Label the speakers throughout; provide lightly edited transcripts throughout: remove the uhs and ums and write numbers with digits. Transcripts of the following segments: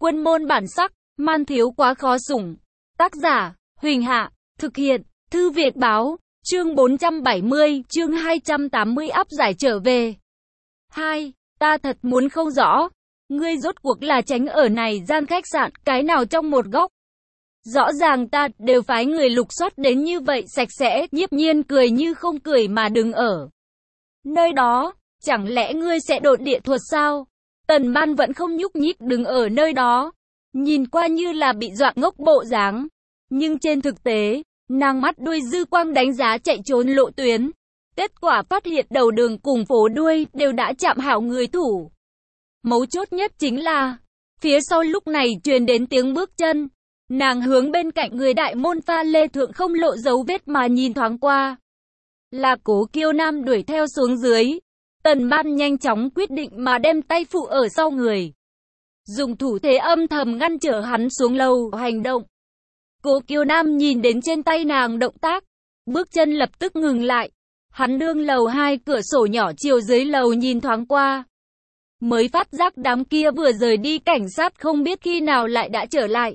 Speaker 1: Quân môn bản sắc, man thiếu quá khó sủng. Tác giả, Huỳnh Hạ, thực hiện, Thư Việt Báo, chương 470, chương 280 áp giải trở về. 2. Ta thật muốn không rõ, ngươi rốt cuộc là tránh ở này gian khách sạn, cái nào trong một góc. Rõ ràng ta đều phái người lục soát đến như vậy sạch sẽ, Nhiếp Nhiên cười như không cười mà đứng ở nơi đó, chẳng lẽ ngươi sẽ độn địa thuật sao? Tần Ban vẫn không nhúc nhích đứng ở nơi đó, nhìn qua như là bị dọa ngốc bộ dáng, nhưng trên thực tế, nàng mắt đuôi dư quang đánh giá chạy trốn lộ tuyến. Kết quả phát hiện đầu đường cùng phố đuôi đều đã chạm hảo người thủ. Mấu chốt nhất chính là, phía sau lúc này truyền đến tiếng bước chân. Nàng hướng bên cạnh người đại môn pha lê thượng không lộ dấu vết mà nhìn thoáng qua. Là Cố Kiêu Nam đuổi theo xuống dưới. Tần Ban nhanh chóng quyết định mà đem tay phụ ở sau người, dùng thủ thế âm thầm ngăn trở hắn xuống lầu hành động. Cố Kiêu Nam nhìn đến trên tay nàng động tác, bước chân lập tức ngừng lại. Hắn đương lầu 2 cửa sổ nhỏ chiều dưới lầu nhìn thoáng qua, mới phát giác đám kia vừa rời đi cảnh sát không biết khi nào lại đã trở lại.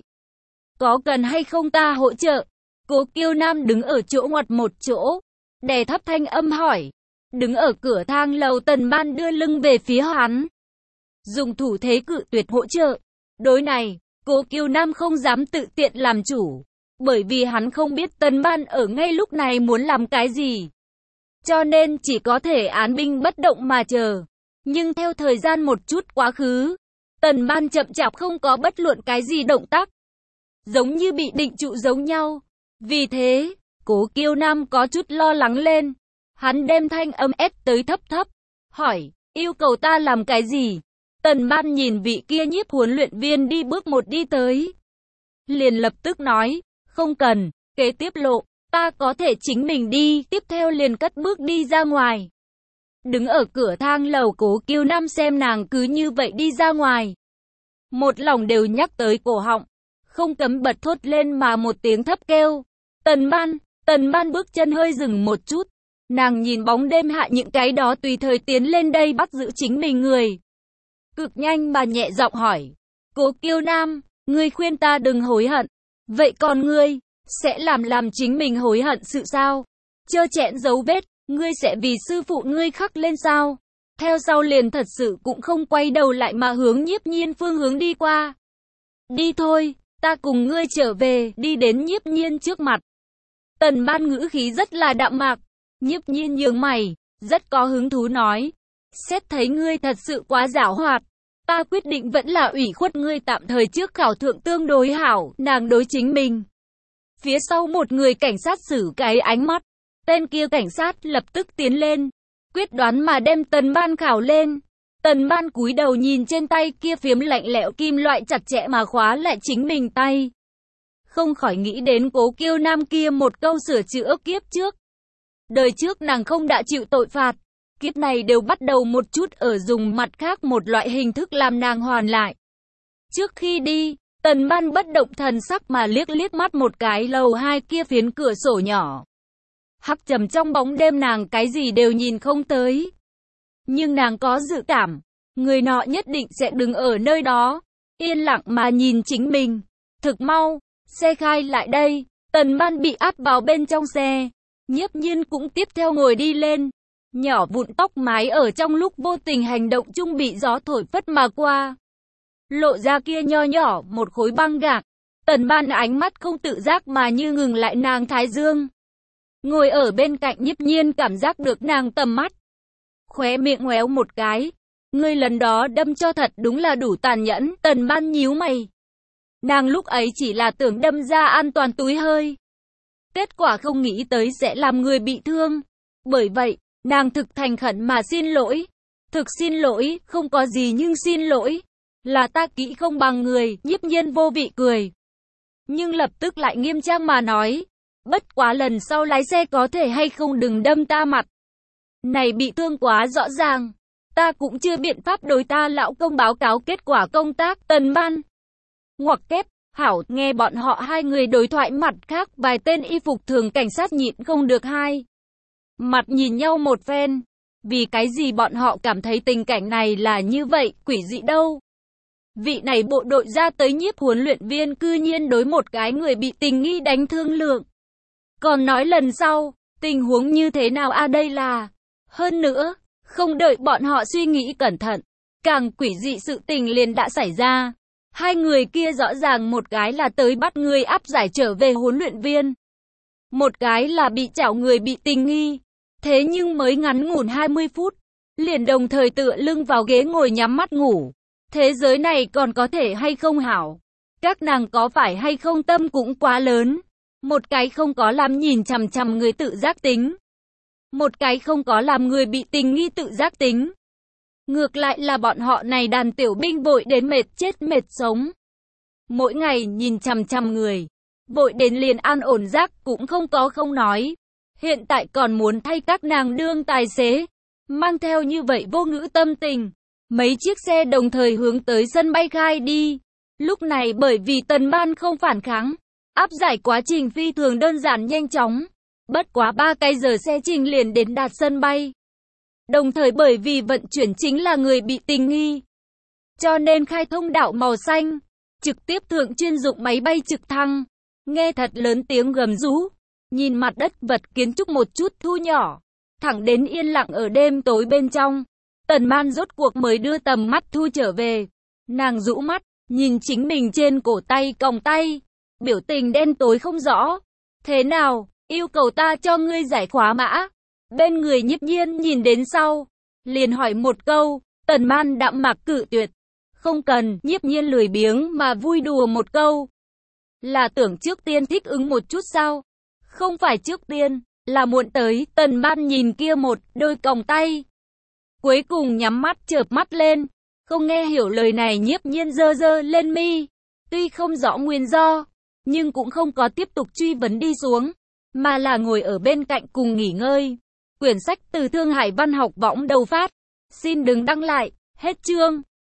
Speaker 1: Có cần hay không ta hỗ trợ? Cố Kiêu Nam đứng ở chỗ ngoặt một chỗ, đè thấp thanh âm hỏi. Đứng ở cửa thang lầu, Tần Ban đưa lưng về phía hắn, dùng thủ thế cự tuyệt hỗ trợ. Đối này, Cố Kiêu Nam không dám tự tiện làm chủ, bởi vì hắn không biết Tần Ban ở ngay lúc này muốn làm cái gì, cho nên chỉ có thể án binh bất động mà chờ. Nhưng theo thời gian một chút quá khứ, Tần Ban chậm chạp không có bất luận cái gì động tác, giống như bị định trụ giống nhau. Vì thế, Cố Kiêu Nam có chút lo lắng lên. Hắn đem thanh âm ép tới thấp thấp, hỏi, yêu cầu ta làm cái gì? Tần Ban nhìn vị kia nhiếp huấn luyện viên đi bước một đi tới, liền lập tức nói, không cần, kế tiếp lộ, ta có thể chính mình đi. Tiếp theo liền cất bước đi ra ngoài. Đứng ở cửa thang lầu, Cố Kiêu Nam xem nàng cứ như vậy đi ra ngoài, một lòng đều nhắc tới cổ họng, không cấm bật thốt lên mà một tiếng thấp kêu. Tần Ban bước chân hơi dừng một chút. Nàng nhìn bóng đêm hạ những cái đó tùy thời tiến lên đây bắt giữ chính mình người, cực nhanh mà nhẹ giọng hỏi, Cố Kiêu Nam, ngươi khuyên ta đừng hối hận, vậy còn ngươi, sẽ làm chính mình hối hận sự sao? Chơ chẽn dấu vết, ngươi sẽ vì sư phụ ngươi khắc lên sao? Theo sau liền thật sự cũng không quay đầu lại mà hướng Nhiếp Nhiên phương hướng đi qua. Đi thôi, ta cùng ngươi trở về. Đi đến Nhiếp Nhiên trước mặt, Tần Ban ngữ khí rất là đạm mạc. Nhiếp Nhiên nhướng mày, rất có hứng thú nói, xét thấy ngươi thật sự quá giảo hoạt, ta quyết định vẫn là ủy khuất ngươi tạm thời trước khảo thượng tương đối hảo. Nàng đối chính mình. Phía sau một người cảnh sát xử cái ánh mắt, tên kia cảnh sát lập tức tiến lên, quyết đoán mà đem Tần Ban khảo lên. Tần Ban cúi đầu nhìn trên tay kia phiếm lạnh lẽo kim loại chặt chẽ mà khóa lại chính mình tay, không khỏi nghĩ đến Cố Kiêu Nam kia một câu sửa chữa kiếp trước. Đời trước nàng không đã chịu tội phạt, kiếp này đều bắt đầu một chút ở dùng mặt khác một loại hình thức làm nàng hoàn lại. Trước khi đi, Tần Ban bất động thần sắc mà liếc mắt một cái lầu 2 kia phiến cửa sổ nhỏ. Hắc trầm trong bóng đêm nàng cái gì đều nhìn không tới. Nhưng nàng có dự cảm, người nọ nhất định sẽ đứng ở nơi đó, yên lặng mà nhìn chính mình. Thực mau, xe khai lại đây, Tần Ban bị áp vào bên trong xe. Nhiếp Nhiên cũng tiếp theo ngồi đi lên, nhỏ vụn tóc mái ở trong lúc vô tình hành động chung bị gió thổi phất mà qua, lộ ra kia nho nhỏ một khối băng gạc. Tần Ban ánh mắt không tự giác mà như ngừng lại nàng thái dương. Ngồi ở bên cạnh Nhiếp Nhiên cảm giác được nàng tầm mắt, khóe miệng ngoéo một cái, ngươi lần đó đâm cho thật đúng là đủ tàn nhẫn. Tần Ban nhíu mày, nàng lúc ấy chỉ là tưởng đâm ra an toàn túi hơi, kết quả không nghĩ tới sẽ làm người bị thương. Bởi vậy, nàng thực thành khẩn mà xin lỗi. Thực xin lỗi, không có gì nhưng xin lỗi. Là ta kỹ không bằng người. Nhiếp Nhiên vô vị cười, nhưng lập tức lại nghiêm trang mà nói, bất quá lần sau lái xe có thể hay không đừng đâm ta mặt. Này bị thương quá rõ ràng, ta cũng chưa biện pháp đối ta lão công báo cáo kết quả công tác. Tần Ban ngoặc kép. Hảo, nghe bọn họ hai người đối thoại, mặt khác vài tên y phục thường cảnh sát nhịn không được hai mặt nhìn nhau một phen. Vì cái gì bọn họ cảm thấy tình cảnh này là như vậy, quỷ dị đâu? Vị này bộ đội ra tới nhiếp huấn luyện viên cư nhiên đối một cái người bị tình nghi đánh thương lượng. Còn nói lần sau, tình huống như thế nào đây là. Hơn nữa, không đợi bọn họ suy nghĩ cẩn thận, càng quỷ dị sự tình liền đã xảy ra. Hai người kia rõ ràng một cái là tới bắt người áp giải trở về huấn luyện viên. Một cái là bị chảo người bị tình nghi. Thế nhưng mới ngắn ngủn 20 phút, liền đồng thời tựa lưng vào ghế ngồi nhắm mắt ngủ. Thế giới này còn có thể hay không hảo? Các nàng có phải hay không tâm cũng quá lớn. Một cái không có làm nhìn chằm chằm người tự giác tính. Một cái không có làm người bị tình nghi tự giác tính. Ngược lại là bọn họ này đàn tiểu binh vội đến mệt chết mệt sống. Mỗi ngày nhìn chằm chằm người, vội đến liền an ổn giác cũng không có không nói. Hiện tại còn muốn thay các nàng đương tài xế. Mang theo như vậy vô ngữ tâm tình. Mấy chiếc xe đồng thời hướng tới sân bay khai đi. Lúc này bởi vì Tần Ban không phản kháng, áp giải quá trình phi thường đơn giản nhanh chóng. Bất quá 3 cái giờ xe trình liền đến đạt sân bay. Đồng thời bởi vì vận chuyển chính là người bị tình nghi, cho nên khai thông đạo màu xanh, trực tiếp thượng chuyên dụng máy bay trực thăng. Nghe thật lớn tiếng gầm rú, nhìn mặt đất vật kiến trúc một chút thu nhỏ, thẳng đến yên lặng ở đêm tối bên trong. Tần Man rốt cuộc mới đưa tầm mắt thu trở về. Nàng rũ mắt, nhìn chính mình trên cổ tay còng tay, biểu tình đen tối không rõ. Thế nào, yêu cầu ta cho ngươi giải khóa mã? Bên người Nhiếp Nhiên nhìn đến sau, liền hỏi một câu. Tần Man đạm mạc cự tuyệt. Không cần. Nhiếp Nhiên lười biếng mà vui đùa một câu. Là tưởng trước tiên thích ứng một chút sao? Không phải trước tiên, là muộn tới. Tần Man nhìn kia một đôi còng tay, cuối cùng nhắm mắt chợp mắt lên. Không nghe hiểu lời này, Nhiếp Nhiên giơ giơ lên mi. Tuy không rõ nguyên do, nhưng cũng không có tiếp tục truy vấn đi xuống, mà là ngồi ở bên cạnh cùng nghỉ ngơi. Quyển sách từ Thương Hải Văn Học Võng đầu phát. Xin đừng đăng lại. Hết chương.